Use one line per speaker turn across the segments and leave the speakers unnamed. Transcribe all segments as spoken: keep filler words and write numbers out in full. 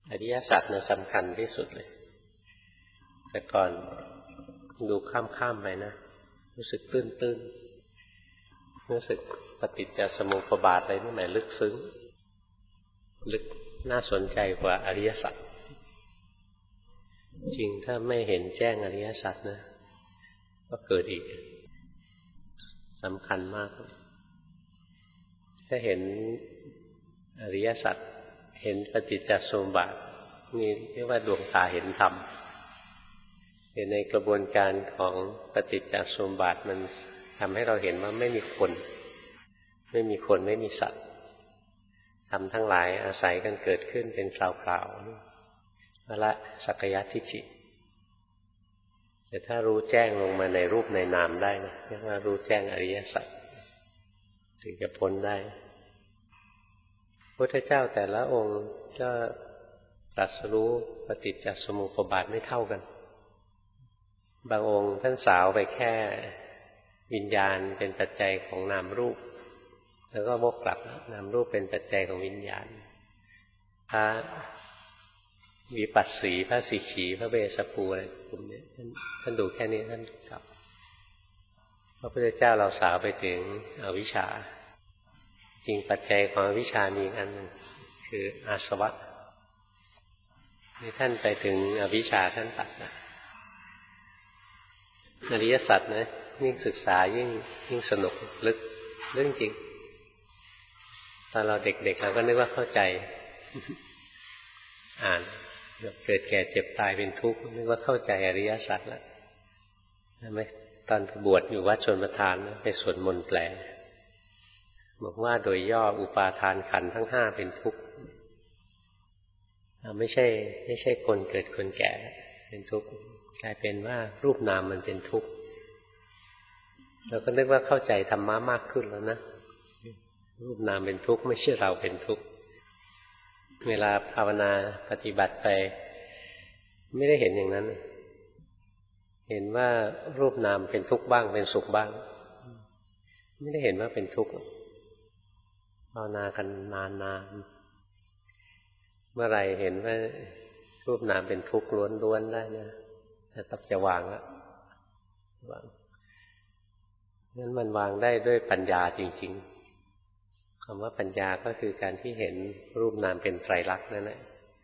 อริยสัจเนี่ยสำคัญที่สุดเลยแต่ก่อนดูข้ามๆไปนะรู้สึกตื้นๆรู้สึกปฏิจจสมุปบาทอะไรนี่หมายลึกซึ้งลึกน่าสนใจกว่าอริยสัจจริงถ้าไม่เห็นแจ้งอริยสัจนะก็เกิดอีกสำคัญมากถ้าเห็นอริยสัจเห็นปฏิจจสมุปบาทนี่เรียกว่าดวงตาเห็นธรรมเห็นในกระบวนการของปฏิจจสมุปบาทมันทำให้เราเห็นว่าไม่มีคนไม่มีคนไม่มีสัตว์ธรรมทั้งหลายอาศัยกันเกิดขึ้นเป็นคราวๆละสักกายทิฏฐิแต่ถ้ารู้แจ้งลงมาในรูปในนามได้นะเรียกว่ารู้แจ้งอริยสัจถึงจะพ้นได้พระพุทธเจ้าแต่ละองค์ก็ตรัสรู้ปฏิจจสมุปบาทไม่เท่ากันบางองค์ท่านสาวไปแค่วิญญาณเป็นปัจจัยของนามรูปแล้วก็วกกลับนามรูปเป็นปัจจัยของวิญญาณพระวิปัสสีพระสิกขีพระเบสภูอะไรกลุ่มนี้ท่านท่านดูแค่นี้ท่านกลับพระพุทธเจ้าเราสาวไปถึงอวิชชาจริงปัจจัยของอวิชชามีอีกอันนึงคืออาสวะนี่ท่านไปถึงอวิชชาท่านตัดนะอริยสัจนะยิ่งศึกษายิ่งยิ่งสนุกลึกเรื่องจริงตอนเราเด็กๆเราก็นึกว่าเข้าใจอ่านเกิดแก่เจ็บตายเป็นทุกข์นึกว่าเข้าใจอริยสัจแล้วใช่ไหมตอนบวชอยู่วัดชลประทานไปสวดมนต์แปลบอกว่าโดยย่ออุปาทานขันธ์ทั้งห้าเป็นทุกข์ไม่ใช่ไม่ใช่คนเกิดคนแก่เป็นทุกข์กลายเป็นว่ารูปนามมันเป็นทุกข์เราก็นึกว่าเข้าใจธรรมะมากขึ้นแล้วนะรูปนามเป็นทุกข์ไม่ใช่เราเป็นทุกข์เวลาภาวนาปฏิบัติไปไม่ได้เห็นอย่างนั้นเห็นว่ารูปนามเป็นทุกข์บ้างเป็นสุขบ้างไม่ได้เห็นว่าเป็นทุกข์ภาวนากันนานๆเมื่อไรเห็นว่ารูปนามเป็นทุกข์ล้วนๆได้เนี่ยจะต้องจะวางแล้ววางนั้นมันวางได้ด้วยปัญญาจริงๆคำว่าปัญญาก็คือการที่เห็นรูปนามเป็นไตรลักษณ์นั่นแหละ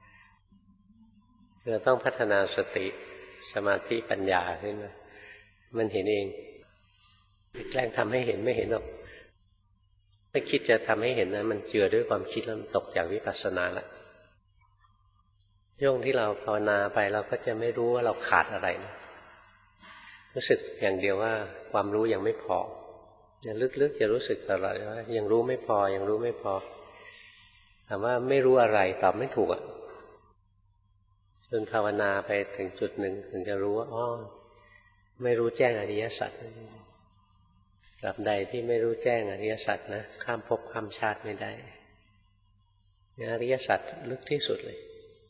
เราต้องพัฒนาสติสมาธิปัญญาขึ้นมามันเห็นเองแกล้งทำให้เห็นไม่เห็นหรอกถ้าคิดจะทำให้เห็นนะมันเจือด้วยความคิดแล้วมันตกจากวิปัสสนาละช่วงที่เราภาวนาไปเราก็จะไม่รู้ว่าเราขาดอะไรนะรู้สึกอย่างเดียวว่าความรู้ยังไม่พออย่างลึกๆจะรู้สึกตลอดว่ายังรู้ไม่พอยังรู้ไม่พอถามว่าไม่รู้อะไรตอบไม่ถูกอ่ะจนภาวนาไปถึงจุดหนึ่งถึงจะรู้ว่าอ๋อไม่รู้แจ้งอริยสัจตราบใดที่ไม่รู้แจ้งอริยสัจนะข้ามภพข้ามชาติไม่ได้อริยสัจลึกที่สุดเลย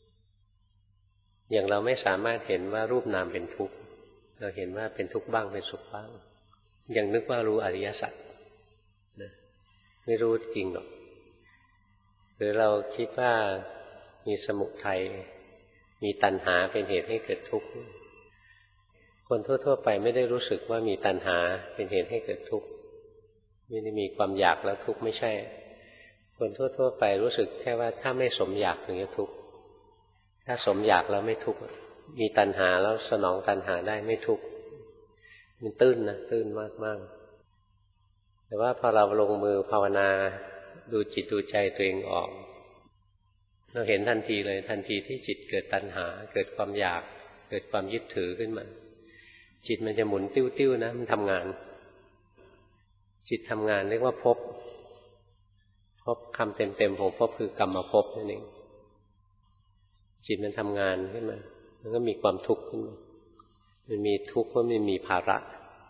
อย่างเราไม่สามารถเห็นว่ารูปนามเป็นทุกข์เราเห็นว่าเป็นทุกข์บ้างเป็นสุขบ้างยังนึกว่ารู้อริยสัจนะไม่รู้จริงหรอกหรือเราคิดว่ามีสมุทัยมีตัณหาเป็นเหตุให้เกิดทุกข์คนทั่วๆไปไม่ได้รู้สึกว่ามีตัณหาเป็นเหตุให้เกิดทุกข์ไม่ได้มีความอยากแล้วทุกข์ไม่ใช่คนทั่วๆไปรู้สึกแค่ว่าถ้าไม่สมอยากถึงจะทุกข์ถ้าสมอยากแล้วไม่ทุกข์มีตัณหาแล้วสนองตัณหาได้ไม่ทุกข์มันตื้นนะตื้นมากๆแต่ว่าพอเราลงมือภาวนาดูจิตดูใจตัวเองออกเราเห็นทันทีเลยทันทีที่จิตเกิดตัณหาเกิดความอยากเกิดความยึดถือขึ้นมาจิตมันจะหมุนติ้วๆนะมันทำงานจิตทำงานเรียกว่าภพภพคำเต็มๆของภพคือกรรมภพนั่นเองจิตมันทำงานขึ้นมามันก็มีความทุกข์ขึ้นมามันมีทุกข์เพราะมันมีภาระ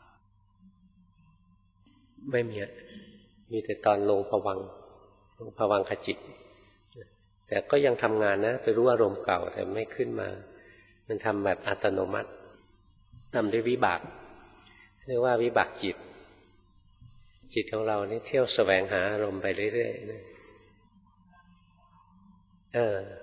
ไม่มีมีแต่ตอนลงภวังค์ลงภวังคจิตแต่ก็ยังทำงานนะไปรู้อารมณ์เก่าแต่ไม่ขึ้นมามันทำแบบอัตโนมัติทำด้วยวิบากเรียกว่าวิบากจิตจิตของเรานี่เที่ยวแสวงหาอารมณ์ไปเรื่อยๆนะเออ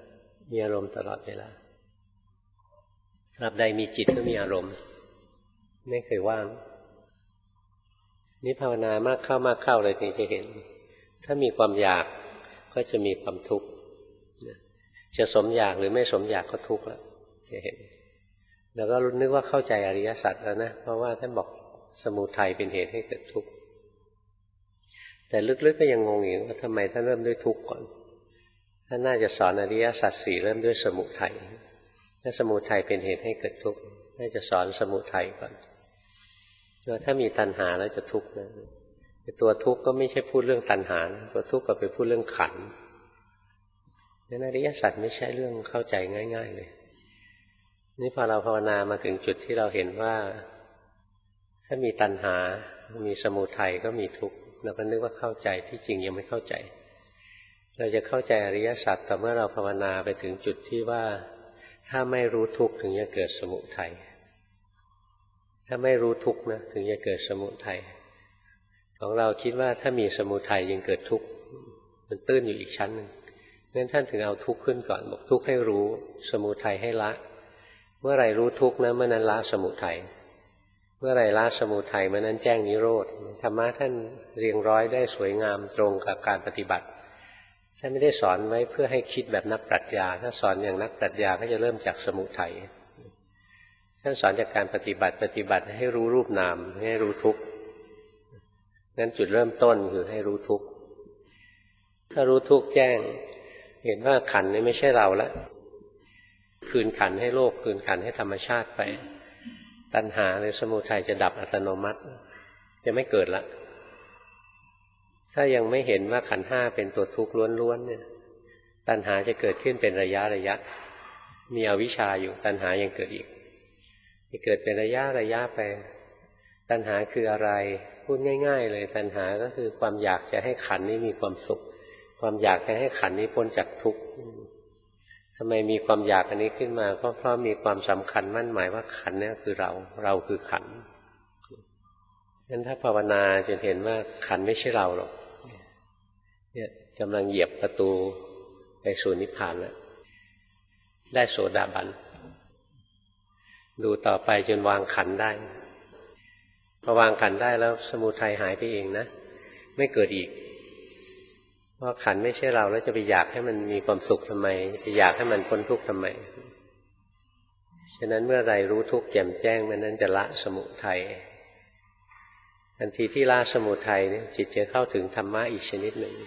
มีอารมณ์ตลอดเวลาตราบใดมีจิตก็มีอารมณ์ไม่เคยว่างนี่ภาวนามากเข้ามากเข้าเลยถึงจะเห็นถ้ามีความอยากก็จะมีความทุกข์จะสมอยากหรือไม่สมอยากก็ทุกข์แล้วจะเห็นแล้วก็นึกว่าเข้าใจอริยสัจแล้วนะเพราะว่าท่านบอกสมุทัยเป็นเหตุให้เกิดทุกข์แต่ลึกๆก็ยังงงอยู่ว่าทำไมท่านเริ่มด้วยทุกข์ก่อนท่านน่าจะสอนอริยสัจสี่เริ่มด้วยสมุทัยถ้าสมุทัยเป็นเหตุให้เกิดทุกข์น่าจะสอนสมุทัยก่อนว่าถ้ามีตัณหาแล้วจะทุกข์นะตัวทุกข์ก็ไม่ใช่พูดเรื่องตัณหาตัวทุกข์ก็ไปพูดเรื่องขันธ์นั้นอริยสัจไม่ใช่เรื่องเข้าใจง่ายๆเลยนี่พอเราภาวนามาถึงจุดที่เราเห็นว่าถ้ามีตัณหามีสมุทัยก็มีทุกข์เราก็นึกว่าเข้าใจที่จริงยังไม่เข้าใจเราจะเข้าใจอริยสัจแต่เมื่อเราภาวนาไปถึงจุดที่ว่าถ้าไม่รู้ทุกข์ถึงจะเกิดสมุทัยถ้าไม่รู้ทุกข์นะถึงจะเกิดสมุทัยของเราคิดว่าถ้ามีสมุทัยยังเกิดทุกข์มันตื้นอยู่อีกชั้นหนึ่งงั้นท่านถึงเอาทุกข์ขึ้นก่อนบอกทุกข์ให้รู้สมุทัยให้ละเมื่อไรรู้ทุกข์นะเมื่อนั้นละสมุทัยเมื่อไรละสมุทัยเมื่อนั้นแจ้งนิโรธธรรมะท่านเรียงร้อยได้สวยงามตรงกับการปฏิบัติท่านไม่ได้สอนไว้เพื่อให้คิดแบบนักปรัชญาถ้าสอนอย่างนักปรัชญาก็จะเริ่มจากสมุทัยท่านสอนจากการปฏิบัติปฏิบัติให้รู้รูปนามให้รู้ทุกข์งั้นจุดเริ่มต้นคือให้รู้ทุกข์ถ้ารู้ทุกข์แจ้งเห็นว่าขันธ์นี้ไม่ใช่เราละคืนขันธ์ให้โลกคืนขันธ์ให้ธรรมชาติไปตัณหาหรือสมุทัยจะดับอัตโนมัติจะไม่เกิดละถ้ายังไม่เห็นว่าขันธ์ห้าเป็นตัวทุกข์ล้วนๆเนี่ยตัณหาจะเกิดขึ้นเป็นระยะระยะมีอวิชชาอยู่ตัณหายังเกิดอีกจะเกิดเป็นระยะระยะไปตัณหาคืออะไรพูดง่ายๆเลยตัณหาก็คือความอยากจะให้ขันธ์นี้มีความสุขความอยากจะให้ขันธ์นี้พ้นจากทุกข์ทำไมมีความอยากอันนี้ขึ้นมาก็เพราะมีความสำคัญมั่นหมายว่าขันธ์นี้คือเราเราคือขันธ์งั้นถ้าภาวนาจะเห็นว่าขันธ์ไม่ใช่เราหรอกเนี่ยกำลังเหยียบประตูไปสู่นิพพานแล้วได้โสดาบันดูต่อไปจนวางขันธ์ได้พอวางขันธ์ได้แล้วสมุทัยหายไปเองนะไม่เกิดอีกเพราะขันธ์ไม่ใช่เราแล้วจะไปอยากให้มันมีความสุขทำไมจะอยากให้มันพ้นทุกข์ทำไมฉะนั้นเมื่อไรรู้ทุกข์แจ่มแจ้งมันนั้นจะละสมุทัยทันทีที่ละสมุทัยเนี่ยจิตจะเข้าถึงธรรมะอีกชนิดหนึ่ง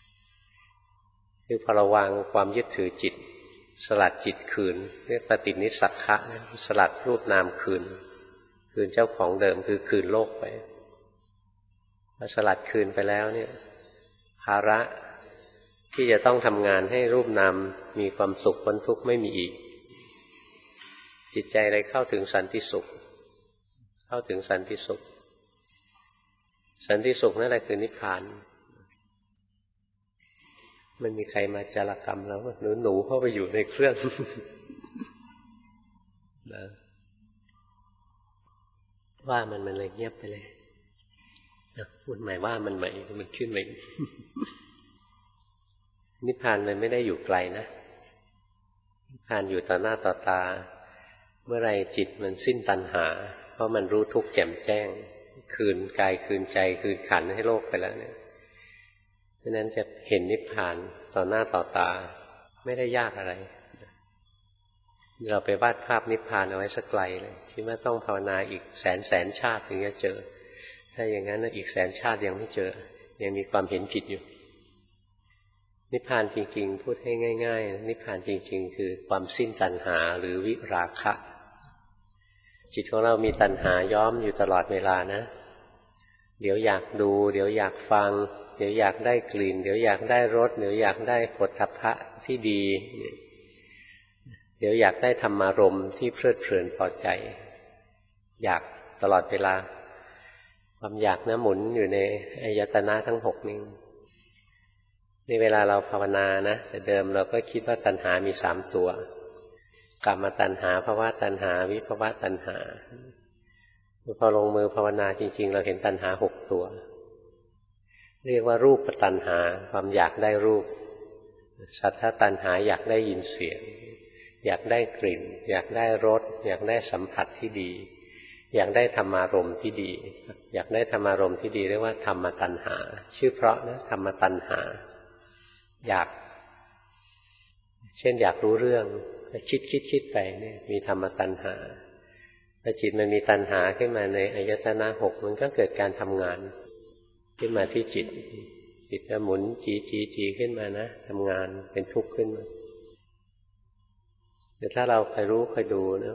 คือพอเราวางความยึดถือจิตสลัดจิตคืนเรียกปฏินิสสักขะสลัดรูปนามคืนคืนเจ้าของเดิมคือคืนโลกไปพอสลัดคืนไปแล้วเนี่ยภาระที่จะต้องทำงานให้รูปนามมีความสุขพ้นทุกข์ไม่มีอีกจิตใจเลยเข้าถึงสันติสุขเข้าถึงสันติสุขสันติสุขนั่นแหละคือนิพพานมันมีใครมาจารกรรมแล้วหนูหนูเข้าไปอยู่ในเครื่องนะว่ามันมันเลยเงียบไปเลยพูดใหม่ว่ามันใหม่มันขึ้นมานิพพานมันไม่ได้อยู่ไกลนะนิพพานอยู่ต่อหน้าต่อตาเมื่อไรจิตมันสิ้นตัณหาเพราะมันรู้ทุกข์แจ่มแจ้งคืนกายคืนใจคืนขันธ์ให้โลกไปแล้วเนี่ยเพราะนั้นจะเห็นนิพพานต่อหน้าต่อตาไม่ได้ยากอะไรเราไปวาดภาพนิพพานเอาไว้สักไกลเลยคิดว่าต้องภาวนาอีกแสนแสนชาติถึงจะเจอถ้าอย่างนั้นอีกแสนชาติยังไม่เจอยังมีความเห็นผิดอยู่นิพพานจริงๆพูดให้ง่ายๆนิพพานจริงๆคือความสิ้นตัณหาหรือวิราคะจิตของเรามีตัณหาย้อมอยู่ตลอดเวลานะเดี๋ยวอยากดูเดี๋ยวอยากฟังเดี๋ยวอยากได้กลิ่นเดี๋ยวอยากได้รสเดี๋ยวอยากได้โผฏฐัพพะที่ดีเดี๋ยวอยากได้ธรรมารมณ์ที่เพลิดเพลินพอใจอยากตลอดเวลาความอยากนะหมุนอยู่ในอายตนะทั้งหกนี้ในเวลาเราภาวนานะแต่เดิมเราก็คิดว่าตัณหามีสามตัวกามตัณหาภวตัณหาวิภวตัณหาพอลงมือภาวนาจริงๆเราเห็นตัณหาหกตัวเรียกว่ารูปตัณหาความอยากได้รูปสัทธตัณหาอยากได้ยินเสียงอยากได้กลิ่นอยากได้รสอยากได้สัมผัสที่ดีอยากได้ธรรมารมณ์ที่ดีอยากได้ธรรมารมณ์ที่ดีเรียกว่าธรรมตัณหาชื่อเพราะนะธรรมตัณหาอยากเช่นอยากรู้เรื่องคิดคิดคิดไปเนี่ยมีธรรมตัณหาพอจิตมันมีตัณหาขึ้นมาในอายตนะหกมันก็เกิดการทำงานขึ้นมาที่จิตจิตจะหมุนจีจีจีขึ้นมานะทำงานเป็นทุกข์ขึ้นมาแต่ถ้าเราคอยรู้คอยดูนะ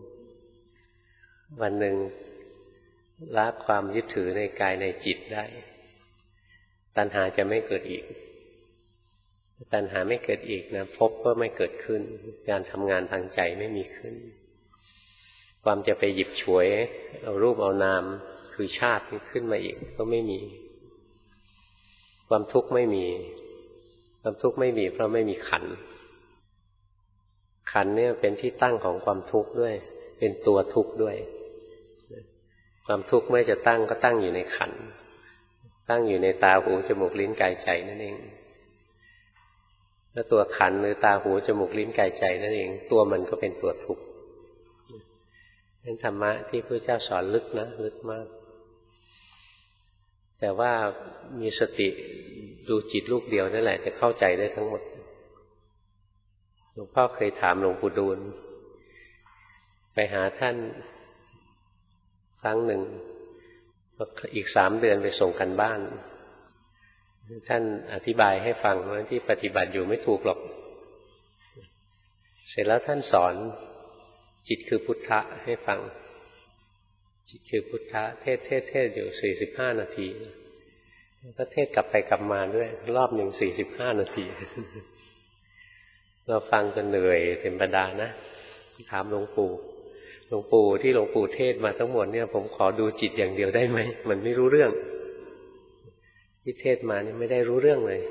วันหนึ่งละความยึดถือในกายในจิตได้ตัณหาจะไม่เกิดอีกตัณหาไม่เกิดอีกนะภพก็ไม่เกิดขึ้นการทำงานทางใจไม่มีขึ้นความจะไปหยิบฉวยเอารูปเอานามคือชาติขึ้นมาอีกก็ไม่มีความทุกข์ไม่มีความทุกข์ไม่มีเพราะไม่มีขันธ์ขันธ์เนี่ยเป็นที่ตั้งของความทุกข์ด้วยเป็นตัวทุกข์ด้วยความทุกข์เมื่อจะตั้งก็ตั้งอยู่ในขันธ์ตั้งอยู่ในตาหูจมูกลิ้นกายใจนั่นเองแล้วตัวขันธ์หรือตาหูจมูกลิ้นกายใจนั่นเองตัวมันก็เป็นตัวทุกข์นั้นธรรมะที่พระเจ้าสอนลึกนะลึกมากแต่ว่ามีสติดูจิตลูกเดียวนั่นแหละจะเข้าใจได้ทั้งหมดหลวงพ่อเคยถามหลวงปู่ดูลไปหาท่านครั้งหนึ่งอีกสามเดือนไปส่งกันบ้านท่านอธิบายให้ฟังว่าที่ปฏิบัติอยู่ไม่ถูกหรอกเสร็จแล้วท่านสอนจิตคือพุทธะให้ฟังจิตคือพุทธะเทศเทศเทศอยู่สี่สิบห้านาทีก็เทศกลับไปกลับมาด้วยรอบหนึ่งสี่สิบห้านาทีเราฟังจนเหนื่อยเต็มบรรดานะถามหลวงปู่หลวงปู่ที่หลวงปู่เทศมาทั้งหมดเนี่ยผมขอดูจิตอย่างเดียวได้ไหมมันไม่รู้เรื่องที่เทศมานี่ไม่ได้รู้เรื่องเลย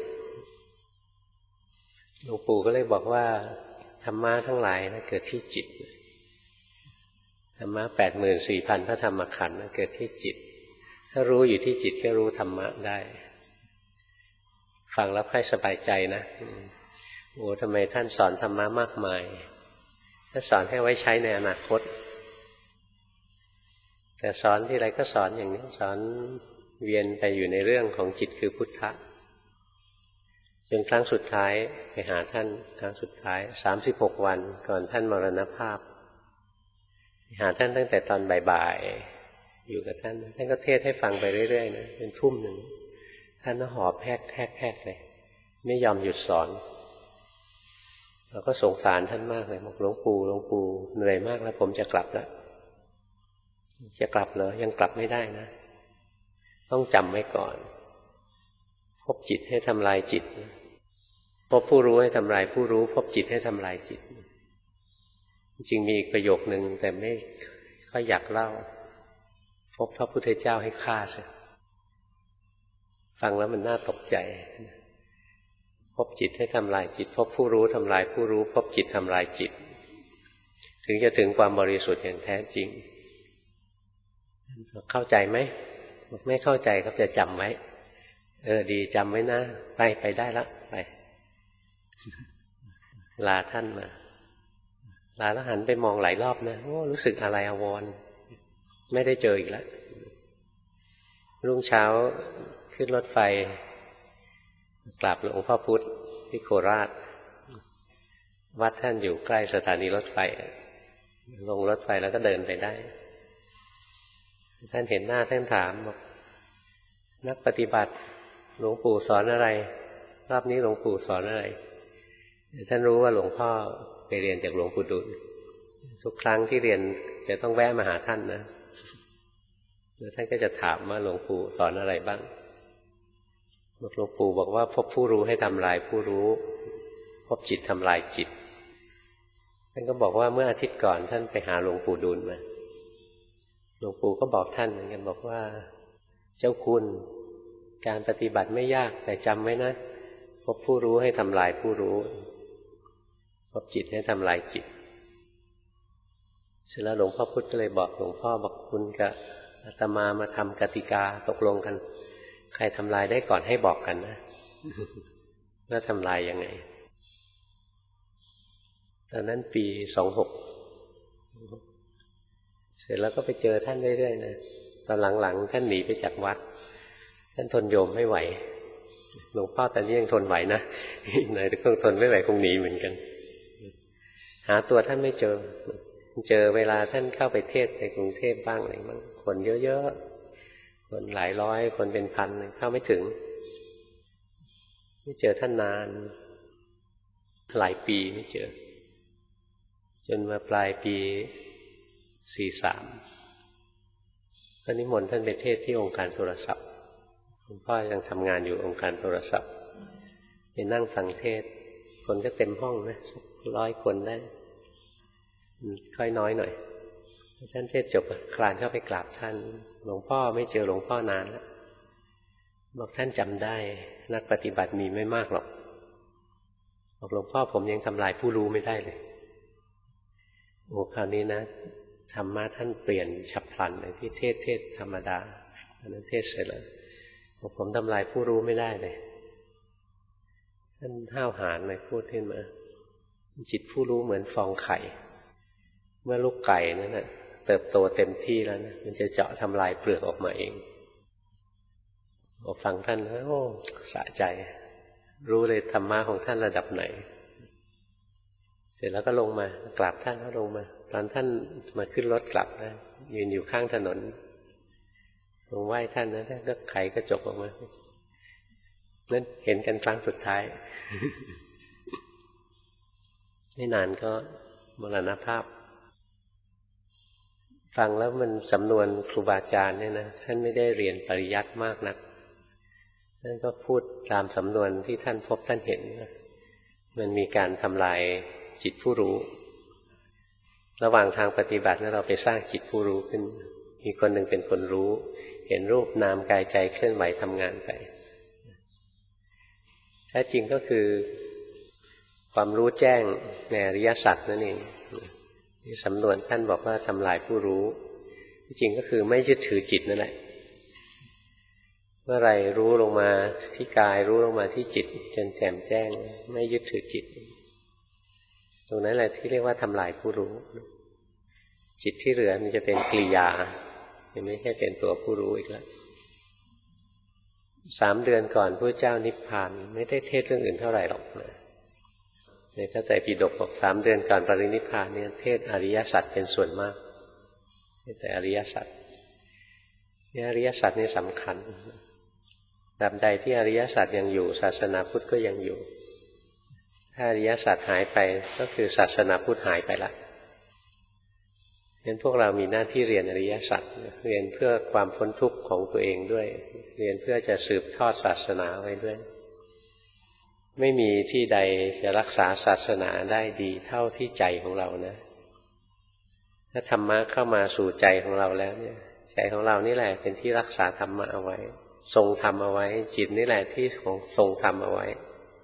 หลวงปู่ก็เลยบอกว่าธรรมะทั้งหลายนะเกิดที่จิตธรรมะแปดหมื่นสี่พันพระธรรมขันธ์เกิดที่จิตถ้ารู้อยู่ที่จิตก็รู้ธรรมะได้ฟังแล้วค่อยสบายใจนะโอ้ทำไมท่านสอนธรรมะมากมายท่านสอนให้ไว้ใช้ในอนาคตแต่สอนที่ไรก็สอนอย่างนี้สอนเวียนไปอยู่ในเรื่องของจิตคือพุทธะจนครั้งสุดท้ายไปหาท่านครั้งสุดท้ายสามสิบหกวันก่อนท่านมรณภาพไปหาท่านตั้งแต่ตอนบ่ายๆอยู่กับท่านท่านก็เทศให้ฟังไปเรื่อยๆนะเป็นทุ่มหนึ่งท่านก็หอบแพกแพกแพกเลยไม่ยอมหยุดสอนเราก็สงสารท่านมากเลยบอกหลวงปู่หลวงปู่เหนื่อยมากแล้วผมจะกลับแล้วจะกลับเหรอยังกลับไม่ได้นะต้องจำไว้ก่อนพบจิตให้ทำลายจิตพบผู้รู้ให้ทำลายผู้รู้พบจิตให้ทำลายจิตจริงมีอีกประโยคนึงแต่ไม่ค่อยอยากเล่าพบพระพุทธเจ้าให้ฆ่าใช่ฟังแล้วมันน่าตกใจพบจิตให้ทำลายจิตพบผู้รู้ทำลายผู้รู้พบจิตทำลายจิตถึงจะถึงความบริสุทธิ์อย่างแท้จริงเข้าใจไหมไม่เข้าใจก็จะจำไว้เออดีจำไว้นะไปไปได้ละไปลาท่านมาลาแล้วหันไปมองหลายรอบนะโอ้รู้สึกอะไรอาวรณ์ไม่ได้เจออีกแล้วรุ่งเช้าขึ้นรถไฟกราบหลวงพ่อพุธที่โคราชวัดท่านอยู่ใกล้สถานีรถไฟลงรถไฟแล้วก็เดินไปได้ท่านเห็นหน้าท่านถามบอกนักปฏิบัติหลวงปู่สอนอะไรรอบนี้หลวงปู่สอนอะไรท่านรู้ว่าหลวงพ่อไปเรียนจากหลวงปู่ดุลทุกครั้งที่เรียนจะต้องแวะมาหาท่านนะแล้วท่านก็จะถามว่าหลวงปู่สอนอะไรบ้างบอกหลวงปู่บอกว่าพบผู้รู้ให้ทำลายผู้รู้พบจิตทำลายจิตท่านก็บอกว่าเมื่ออาทิตย์ก่อนท่านไปหาหลวงปู่ดูลมาหลวงปู่ก็บอกท่านเหมือนกันบอกว่าเจ้าคุณการปฏิบัติไม่ยากแต่จำไว้นะพบผู้รู้ให้ทำลายผู้รู้พบจิตให้ทำลายจิตเสร็จแล้วหลวงพ่อพุธก็เลยบอกหลวงพ่อบอกคุณกับอาตมามาทำกติกาตกลงกันใครทำลายได้ก่อนให้บอกกันนะว่าทำลายยังไงตอนนั้นปีสองหกเสร็จแล้วก็ไปเจอท่านเรื่อยๆนะตอนหลังๆท่านหนีไปจากวัดท่านทนโยมไม่ไหวหลวงพ่อตอนนี้ยังทนไหวนะไหนคงทนไม่ไหวคงหนีเหมือนกันหาตัวท่านไม่เจอเจอเวลาท่านเข้าไปเทศในกรุงเทพบ้างอะไรบ้างคนเยอะๆคนหลายร้อยคนเป็นพันเข้าไม่ถึงไม่เจอท่านนานหลายปีไม่เจอจนมาปลายปีสี่สามก็นิมนต์ท่านไปเทศที่องค์การโทรศัพท์หลวงพ่อยังทำงานอยู่องค์การโทรศัพท์ไปนั่งฟังเทศคนก็เต็มห้องนะร้อยคนได้ค่อยน้อยหน่อยท่านเทศจบคลานเข้าไปกราบท่านหลวงพ่อไม่เจอหลวงพ่อนานแล้วบอกท่านจำได้นักปฏิบัติมีไม่มากหรอกบอกหลวงพ่อผมยังทำลายผู้รู้ไม่ได้เลยโอ้คราวนี้นะธรรมะท่านเปลี่ยนฉับพลันเลยที่เทศเทศธรรมดาตอนนั้นเทศเสร็จแล้วบอกผมทำลายผู้รู้ไม่ได้เลยท่านห้าวหาญเลยพูดขึ้นมาจิตผู้รู้เหมือนฟองไข่เมื่อลูกไก่นั่นนะเติบโตเต็มที่แล้วนะมันจะเจาะทำลายเปลือกออกมาเองพอฟังท่านโอ้สะใจรู้เลยธรรมะของท่านระดับไหนเสร็จแล้วก็ลงมากราบท่านก็ลงมาตอนท่านมาขึ้นรถกลับนะยืนอยู่ข้างถนนลงไหว้ท่านนะท่านก็ไขกระจกออกมานั่นเห็นกันครั้งสุดท้าย ไม่นานก็มรณภาพฟังแล้วมันสำนวนครูบาอาจารย์เนี่ยนะท่านไม่ได้เรียนปริยัติมากนักท่านก็พูดตามสำนวนที่ท่านพบท่านเห็นนะมันมีการทำลายจิตผู้รู้ระหว่างทางปฏิบัตินั้นเราไปสร้างจิตผู้รู้ขึ้นมีคนหนึ่งเป็นคนรู้เห็นรูปนามกายใจเคลื่อนไหวทำงานไปแท้จริงก็คือความรู้แจ้งในอริยสัจนั่นเองสำนวนท่านบอกว่าทำลายผู้รู้ที่จริงก็คือไม่ยึดถือจิตนั่นแหละเมื่อไรรู้ลงมาที่กายรู้ลงมาที่จิตจนแจ่มแจ้งไม่ยึดถือจิตตรงนั้นแหละที่เรียกว่าทำลายผู้รู้จิตที่เหลือมันจะเป็นกิริยาไม่ใช่เป็นตัวผู้รู้อีกแล้วสามเดือนก่อนพระเจ้านิพพานไม่ได้เทศเรื่องอื่นเท่าไหร่หรอกนะในพระไตรปิฎกบอกสามเดือนก่อนปรินิพพานเนี่ยเทศอริยสัจเป็นส่วนมากแต่อริยสัจเนี่ยอริยสัจนี่สำคัญตราบใดที่อริยสัจยังอยู่ศาสนาพุทธก็ยังอยู่ถ้าอริยสัจหายไปก็คือศาสนาพุทธหายไปละงั้นพวกเรามีหน้าที่เรียนอริยสัจเรียนเพื่อความพ้นทุกข์ของตัวเองด้วยเรียนเพื่อจะสืบทอดศาสนาไว้ด้วยไม่มีที่ใดจะรักษาศาสนาได้ดีเท่าที่ใจของเรานะถ้าธรรมะเข้ามาสู่ใจของเราแล้วเนี่ยใจของเรานี่แหละเป็นที่รักษาธรรมะเอาไว้ทรงธรรมเอาไว้จิตนี่แหละที่ของทรงธรรมเอาไว้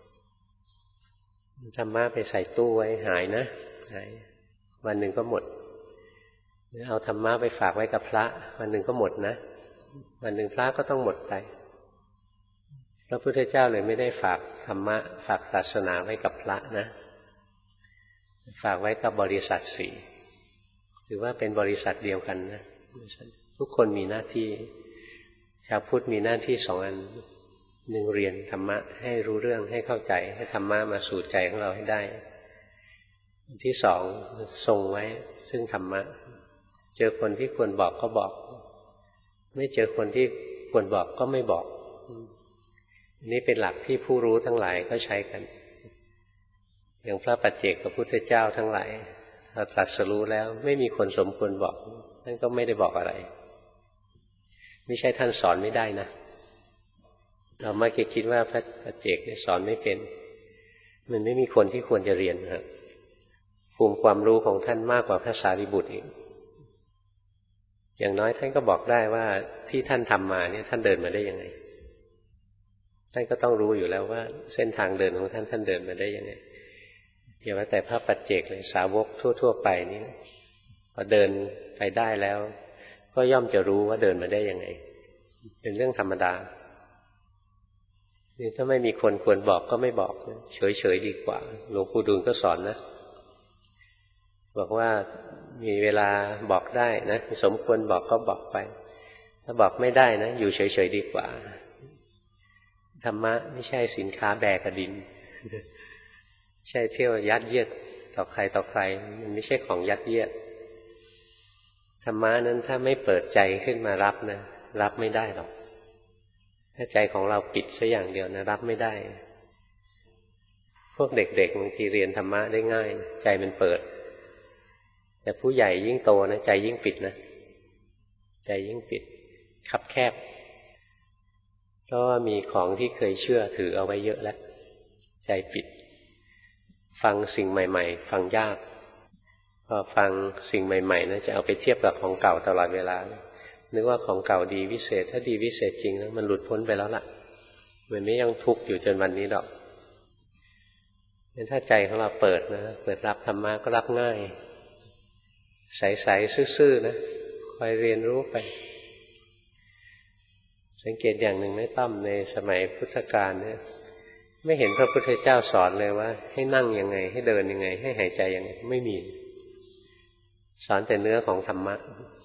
ธรรมะไปใส่ตู้ไว้หายนะหายวันหนึ่งก็หมดเอาธรรมะไปฝากไว้กับพระวันหนึ่งก็หมดนะวันหนึ่งพระก็ต้องหมดไปพระพุทธเจ้าเลยไม่ได้ฝากธรรมะฝากศาสนาไว้กับพระนะฝากไว้กับบริษัทสี่ถือว่าเป็นบริษัทเดียวกันนะทุกคนมีหน้าที่ชาวพุทธมีหน้าที่สองอันหนึ่งเรียนธรรมะให้รู้เรื่องให้เข้าใจให้ธรรมะมาสู่ใจของเราให้ได้ที่สองทรงไว้ซึ่งธรรมะเจอคนที่ควรบอกก็บอกไม่เจอคนที่ควรบอกก็ไม่บอกนี่เป็นหลักที่ผู้รู้ทั้งหลายก็ใช้กันอย่างพระปัจเจกพระพุทธเจ้าทั้งหลายตรัสรู้แล้วไม่มีคนสมควรบอกท่านก็ไม่ได้บอกอะไรไม่ใช่ท่านสอนไม่ได้นะเรามักจะคิดว่าพระปัจเจกสอนไม่เป็นมันไม่มีคนที่ควรจะเรียนครับภูมิความรู้ของท่านมากกว่าพระสารีบุตรอีกอย่างน้อยท่านก็บอกได้ว่าที่ท่านทำมาเนี่ยท่านเดินมาได้ยังไงท่านก็ต้องรู้อยู่แล้วว่าเส้นทางเดินของท่านท่านเดินมาได้ยังไงอย่าว่าแต่พระปัจเจกเลยสาวกทั่วๆไปนี่พอเดินไปได้แล้วก็ย่อมจะรู้ว่าเดินมาได้ยังไงเป็นเรื่องธรรมดานี่ถ้าไม่มีคนควรบอกก็ไม่บอกเฉยๆดีกว่าหลวงปู่ดูลก็สอนนะบอกว่ามีเวลาบอกได้นะสมควรบอกก็บอกไปถ้าบอกไม่ได้นะอยู่เฉยๆดีกว่าธรรมะไม่ใช่สินค้าแบกกระดินใช่เที่ยวยัดเยียดต่อใครต่อใครมันไม่ใช่ของยัดเยียดธรรมะนั้นถ้าไม่เปิดใจขึ้นมารับนะรับไม่ได้หรอกถ้าใจของเราปิดซะอย่างเดียวนะรับไม่ได้พวกเด็กๆบางทีเรียนธรรมะได้ง่ายใจมันเปิดแต่ผู้ใหญ่ยิ่งโตนะใจยิ่งปิดนะใจยิ่งปิดคับแคบเพราะว่ามีของที่เคยเชื่อถือเอาไว้เยอะแล้วใจปิดฟังสิ่งใหม่ๆฟังยากพอฟังสิ่งใหม่ๆนะจะเอาไปเทียบกับของเก่าตลอดเวลานึกว่าของเก่าดีวิเศษถ้าดีวิเศษจริงนะมันหลุดพ้นไปแล้วล่ะมันไม่ยังทุกข์อยู่จนวันนี้หรอกงั้นถ้าใจของเราเปิดนะเปิดรับธรรมะก็รับง่ายใสๆซื่อๆนะคอยเรียนรู้ไปสังเกตอย่างหนึ่งไม่ต้อมในสมัยพุทธกาลเนี่ยไม่เห็นพระพุทธเจ้าสอนเลยว่าให้นั่งยังไงให้เดินยังไงให้หายใจยังไงไม่มีสอนแต่เนื้อของธรรมะ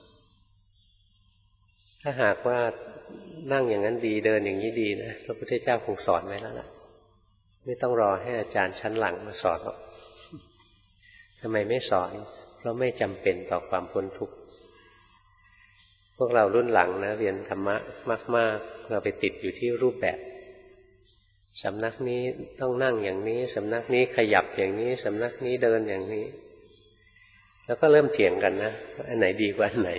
ถ้าหากว่านั่งอย่างนั้นดีเดินอย่างนี้ดีนะพระพุทธเจ้าคงสอนไว้แล้วล่ะไม่ต้องรอให้อาจารย์ชั้นหลังมาสอนหรอกทำไมไม่สอนเพราะไม่จำเป็นต่อความพ้นทุกข์พวกเรารุ่นหลังนะเรียนธรรมะมากๆเราไปติดอยู่ที่รูปแบบสำนักนี้ต้องนั่งอย่างนี้สำนักนี้ขยับอย่างนี้สำนักนี้เดินอย่างนี้แล้วก็เริ่มเถียงกันนะว่าอันไหนดีกว่าอันไหน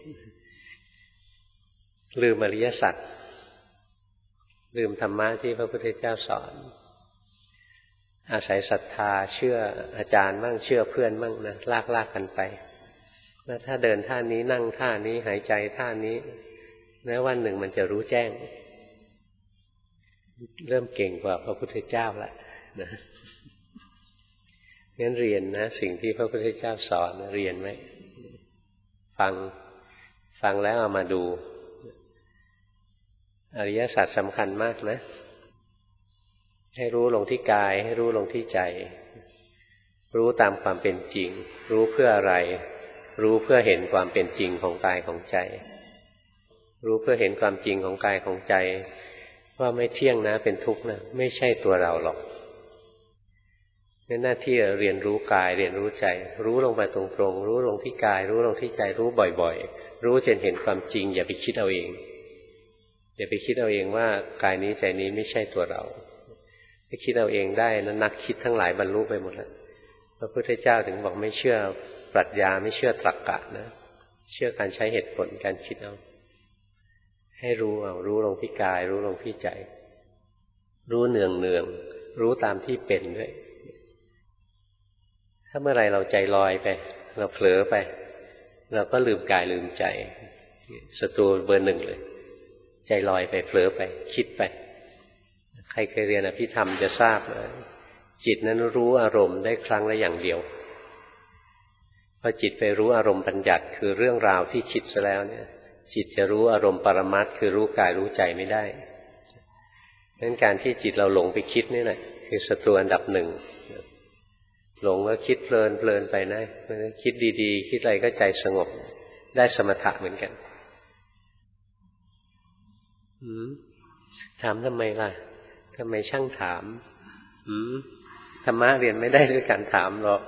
ลืมอริยสัจลืมธรรมะที่พระพุทธเจ้าสอนอาศัยศรัทธาเชื่ออาจารย์มั่งเชื่อเพื่อนมั่งนะลากลากกันไปว่าถ้าเดินท่านี้นั่งท่านี้หายใจท่านี้แล้ววันหนึ่งมันจะรู้แจ้งเริ่มเก่งกว่าพระพุทธเจ้าละนะงั้นเรียนนะสิ่งที่พระพุทธเจ้าสอนเรียนไว้ฟังฟังแล้วเอามาดูอริยสัจสำคัญมากนะให้รู้ลงที่กายให้รู้ลงที่ใจรู้ตามความเป็นจริงรู้เพื่ออะไรรู้เพื่อเห็นความเป็นจริงของกายของใจรู้เพื่อเห็นความจริงของกายของใจว่าไม่เที่ยงนะเป็นทุกข์นะไม่ใช่ตัวเราหรอกเป็นหน้าที่เรียนรู้กายเรียนรู้ใจรู้ลงไปตรงๆรู้ลงที่กายรู้ลงที่ใจรู้บ่อยๆรู้จนเห็นความจริงอย่าไปคิดเอาเองอย่าไปคิดเอาเองว่ากายนี้ใจนี้ไม่ใช่ตัวเราถ้าคิดเอาเองได้นะนักคิดทั้งหลายบรรลุไปหมดแล้วพระพุทธเจ้าถึงบอกไม่เชื่อปรัชญาไม่เชื่อตรรกะนะเชื่อการใช้เหตุผลการคิดเอาให้รู้เอารู้ลงที่กายรู้ลงที่ใจรู้เนืองเนืองรู้ตามที่เป็นด้วยถ้าเมื่อไรเราใจลอยไปเราเผลอไปเราก็ลืมกายลืมใจศัตรูเบอร์หนึ่งเลยใจลอยไปเผลอไปคิดไปใครเคยเรียนอภิธรรมจะทราบนะจิตนั้นรู้อารมณ์ได้ครั้งละอย่างเดียวพอจิตไปรู้อารมณ์บัญญัติคือเรื่องราวที่คิดซะแล้วเนี่ยจิตจะรู้อารมณ์ปรมัตถ์คือรู้กายรู้ใจไม่ได้ดังนั้นการที่จิตเราหลงไปคิดนี่แหละคือศัตรูอันดับหนึ่งหลงก็คิดเพลินเพลินไปนะคิดดีๆคิดอะไรก็ใจสงบได้สมถะเหมือนกันอืมถามทำไมล่ะทำไมช่างถามอืมธรรมะเรียนไม่ได้ด้วยการถามหรอก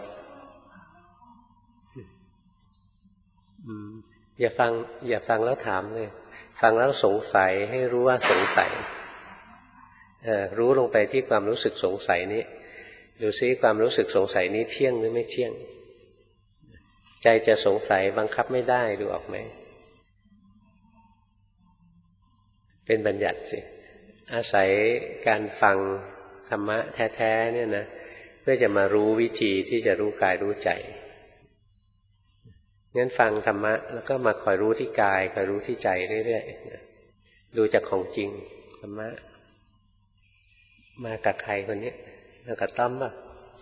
อืมอย่าฟังอย่าฟังแล้วถามเลยฟังแล้วสงสัยให้รู้ว่าสงสัยเอ่อรู้ลงไปที่ความรู้สึกสงสัยนี้ดูซิความรู้สึกสงสัยนี้เที่ยงหรือไม่เที่ยงใจจะสงสัยบังคับไม่ได้ดูออกไหมเป็นบัญญัติสิอาศัยการฟังธรรมะแท้ๆเนี่ยนะเพื่อจะมารู้วิธีที่จะรู้กายรู้ใจงั้นฟังธรรมะแล้วก็มาคอยรู้ที่กายคอยรู้ที่ใจเรื่อยๆดูจากของจริงธรรมะมากับใครคนนี้มากับต้อมป่ะ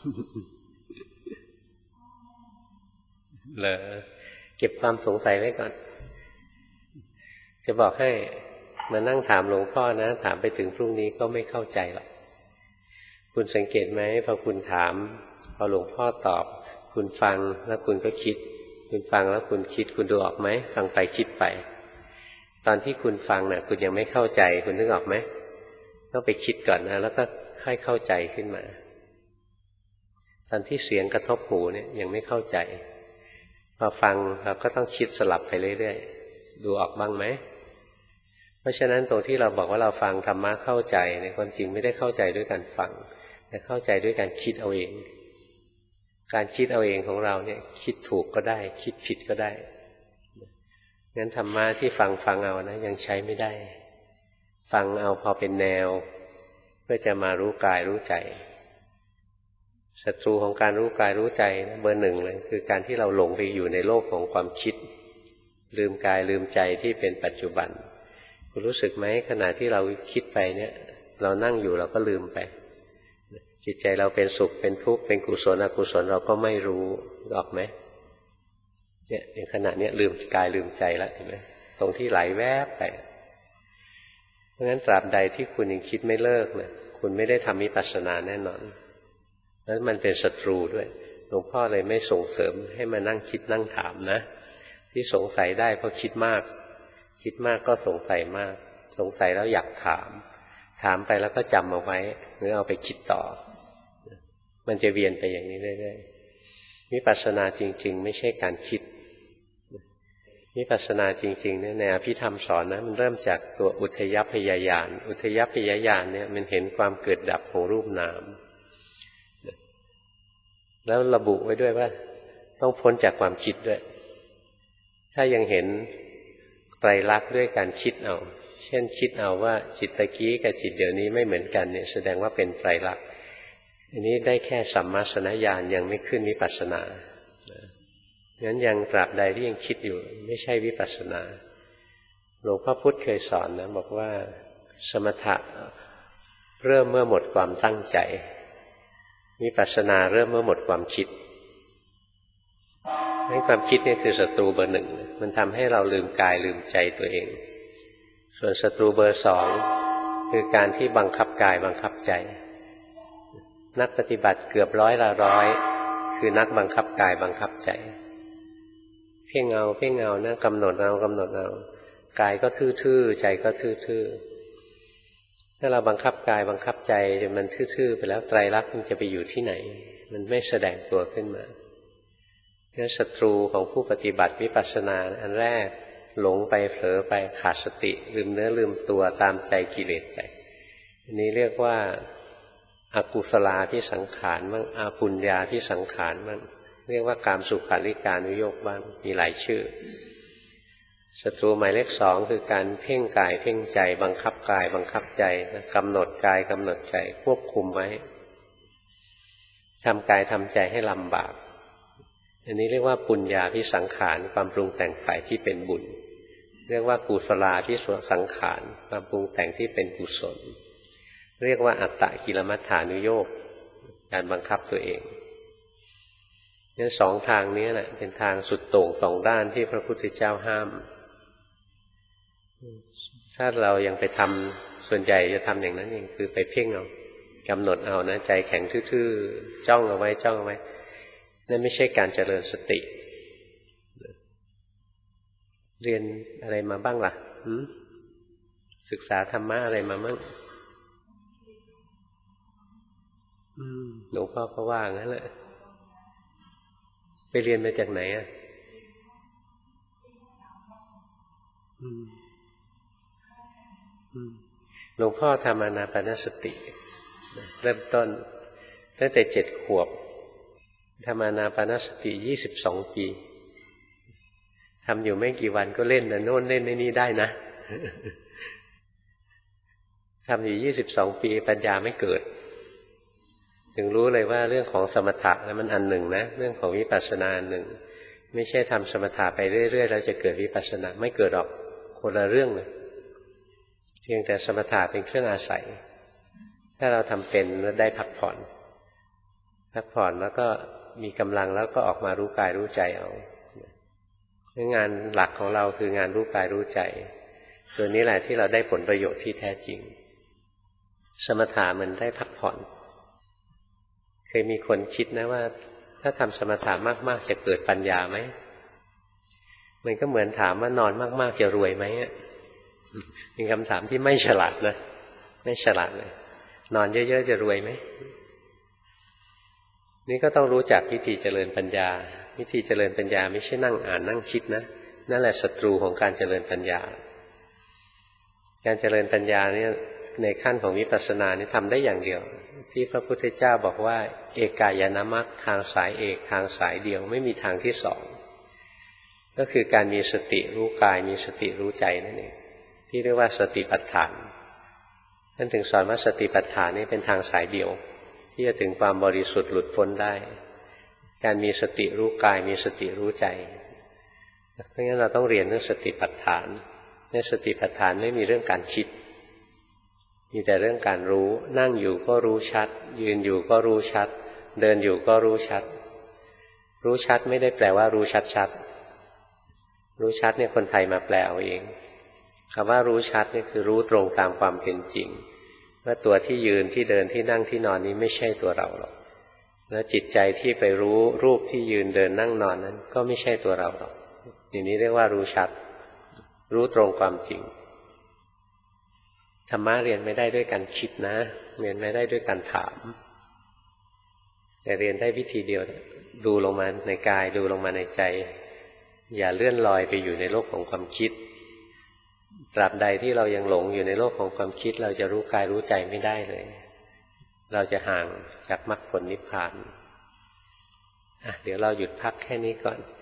เหรอเก็บความสงสัยไว้ก่อนจะบอกให้มานั่งถามหลวงพ่อนะถามไปถึงพรุ่งนี้ก็ไม่เข้าใจหรอกคุณสังเกตไหมพอคุณถามพอหลวงพ่อตอบคุณฟังแล้วคุณก็คิดคุณฟังแล้วคุณคิดคุณดูออกไหมฟังไปคิดไปตอนที่คุณฟังเนี่ยคุณยังไม่เข้าใจคุณนึกออกไหมต้องไปคิดก่อนนะแล้วก็ค่อยเข้าใจขึ้นมาตอนที่เสียงกระทบหูเนี่ยยังไม่เข้าใจพอฟังเราก็ต้องคิดสลับไปเรื่อยๆดูออกบ้างไหมเพราะฉะนั้นตรงที่เราบอกว่าเราฟังธรรมะเข้าใจในความจริงไม่ได้เข้าใจด้วยการฟังแต่เข้าใจด้วยการคิดเอาเองการคิดเอาเองของเราเนี่ยคิดถูกก็ได้คิดผิดก็ได้งั้นธรรมะที่ฟังฟังเอานะยังใช้ไม่ได้ฟังเอาพอเป็นแนวเพื่อจะมารู้กายรู้ใจศัตรูของการรู้กายรู้ใจนะเบอร์หนึ่งเลยคือการที่เราหลงไปอยู่ในโลกของความคิดลืมกายลืมใจที่เป็นปัจจุบันคุณรู้สึกไหมขณะที่เราคิดไปเนี่ยเรานั่งอยู่เราก็ลืมไปจิตใจเราเป็นสุขเป็นทุกข์เป็นกุศลอกุศลเราก็ไม่รู้ออกไหมเนี่ยในขณะนี้ลืมกายลืมใจแล้วเห็นไหมตรงที่ไหลแวบไปเพราะฉะนั้นตราบใดที่คุณยังคิดไม่เลิกเนี่ยคุณไม่ได้ทำวิปัสสนาแน่นอนแล้วมันเป็นศัตรูด้วยหลวงพ่อเลยไม่ส่งเสริมให้มานั่งคิดนั่งถามนะที่สงสัยได้เพราะคิดมากคิดมากก็สงสัยมากสงสัยแล้วอยากถามถามไปแล้วก็จำเอาไว้หรือเอาไปคิดต่อมันจะเวียนไปอย่างนี้เรื่อยๆวิปัสสนาจริงๆไม่ใช่การคิดวิปัสสนาจริงๆเนี่ยในอภิธรรมสอนนะมันเริ่มจากตัวอุทยพยญาณอุทยพยญาณเนี่ยมันเห็นความเกิดดับของรูปนามแล้วระบุไว้ด้วยว่าต้องพ้นจากความคิดด้วยถ้ายังเห็นไตรลักษณ์ด้วยการคิดเอาเช่นคิดเอาว่าจิตตะกี้กับจิตเดี๋ยวนี้ไม่เหมือนกันเนี่ยแสดงว่าเป็นไตรลักษณ์อันนี้ได้แค่สัมมาสนญาณยังไม่ขึ้นวิปัสสนางั้นยังตราบใดที่ยังคิดอยู่ไม่ใช่วิปัสสนาหลวงพ่อพุธเคยสอนนะบอกว่าสมถะเริ่มเมื่อหมดความตั้งใจวิปัสสนาเริ่มเมื่อหมดความคิดให้ความคิดนี่คือศัตรูเบอร์หนึ่งมันทำให้เราลืมกายลืมใจตัวเองส่วนศัตรูเบอร์สองคือการที่บังคับกายบังคับใจนักปฏิบัติเกือบร้อยละร้อยคือนักบังคับกายบังคับใจเพ่งเอาเพ่งเอานะกำหนดเอากำหนดเอากายก็ทื่อๆใจก็ทื่อๆถ้าเราบังคับกายบังคับใจมันทื่อๆไปแล้วไตรลักษณ์มันจะไปอยู่ที่ไหนมันไม่แสดงตัวขึ้นมางั้นศัตรูของผู้ปฏิบัติวิปัสสนาอันแรกหลงไปเผลอไปขาดสติลืมเนื้อลืมตัวตามใจกิเลสไปอันนี้เรียกว่าอกุศลาภิสังขารบ้างอาปุญญาภิสังขารบ้างเรียกว่ากามสุขาริการุโยคบ้างมีหลายชื่อศัตรูหมายเลขสองคือการเพ่งกายเพ่งใจบังคับกายบังคับใจกำหนดกายกำหนดใจควบคุมไว้ทำกายทำใจให้ลำบากอันนี้เรียกว่าปุญญาภิสังขารความปรุงแต่งฝ่ายที่เป็นบุญเรียกว่ากุศลาภิสังขารความปรุงแต่งที่เป็นกุศลเรียกว่าอัตตกิลมัฏฐานุโยคการบังคับตัวเองงั้นสองทางนี้แหละเป็นทางสุดโต่งสองด้านที่พระพุทธเจ้าห้ามถ้าเรายังไปทำส่วนใหญ่จะทำอย่างนั้นเองคือไปเพ่งเอากำหนดเอานะใจแข็งทื่อๆจ้องเอาไว้จ้องเอาไว้นั่นไม่ใช่การเจริญสติเรียนอะไรมาบ้างล่ะศึกษาธรรมะอะไรมาบ้างหลวงพ่อก็ว่างั้นแหละไปเรียนมาจากไหนอ่ะหลวงพ่อทำอานาปานสติเริ่มต้นตั้งแต่เจ็ดขวบทำอานาปานสติยี่สิบสองปีทำอยู่ไม่กี่วันก็เล่นนะโน่นเล่นในนี้ได้นะทำอยู่ยี่สิบสองปีปัญญาไม่เกิดถึงรู้เลยว่าเรื่องของสมถะแล้วมันอันหนึ่งนะเรื่องของวิปัสสนาอันหนึ่งไม่ใช่ทำสมถะไปเรื่อยๆแล้วจะเกิดวิปัสสนาไม่เกิดหรอกคนละเรื่องเลยเพียงแต่สมถะเป็นเครื่องอาศัยถ้าเราทำเป็นแล้วได้พักผ่อนพักผ่อนแล้วก็มีกำลังแล้วก็ออกมารู้กายรู้ใจเอางานหลักของเราคืองานรู้กายรู้ใจตัวนี้แหละที่เราได้ผลประโยชน์ที่แท้จริงสมถะมันได้พักผ่อนเคยมีคนคิดนะว่าถ้าทำสมถะมากๆจะเกิดปัญญาไหมมันก็เหมือนถามว่านอนมากๆจะรวยไหมเป็นคำถามที่ไม่ฉลาดนะไม่ฉลาดเลยนอนเยอะๆจะรวยไหมนี่ก็ต้องรู้จักวิธีเจริญปัญญาวิธีเจริญปัญญาไม่ใช่นั่งอ่านนั่งคิดนะนั่นแหละศัตรูของการเจริญปัญญาการเจริญปัญญาเนี่ยในขั้นของวิปัสสนานี่ทำได้อย่างเดียวที่พระพุทธเจ้าบอกว่าเอกายนมรรคทางสายเอกทางสายเดียวไม่มีทางที่สองก็คือการมีสติรู้กายมีสติรู้ใจนั่นเองที่เรียกว่าสติปัฏฐานท่านถึงสอนว่าสติปัฏฐานนี่เป็นทางสายเดียวที่จะถึงความบริสุทธิ์หลุดพ้นได้การมีสติรู้กายมีสติรู้ใจเพราะงั้นเราต้องเรียนเรื่องสติปัฏฐานในสติปัฏฐานไม่มีเรื่องการคิดมีแต่เรื่องการรู้นั่งอยู่ก็รู้ชัดยืนอยู่ก็รู้ชัดเดินอยู่ก็รู้ชัดรู้ชัดไม่ได้แปลว่ารู้ชัดชัดรู้ชัดเนี่ยคนไทยมาแปลเอาเองคำว่ารู้ชัดนี่คือรู้ตรงตามความเป็นจริงว่าตัวที่ยืนที่เดินที่นั่งที่นอนนี้ไม่ใช่ตัวเราหรอกและจิตใจที่ไปรู้รูปที่ยืนเดินนั่งนอนนั้นก็ไม่ใช่ตัวเราหรอกอย่างนี้เรียกว่ารู้ชัดรู้ตรงความจริงธรรมะเรียนไม่ได้ด้วยการคิดนะเรียนไม่ได้ด้วยการถามแต่เรียนได้วิธีเดียวดูลงมาในกายดูลงมาในใจอย่าเลื่อนลอยไปอยู่ในโลกของความคิดตราบใดที่เรายังหลงอยู่ในโลกของความคิดเราจะรู้กายรู้ใจไม่ได้เลยเราจะห่างจากมรรคผลนิพพานอ่ะเดี๋ยวเราหยุดพักแค่นี้ก่อน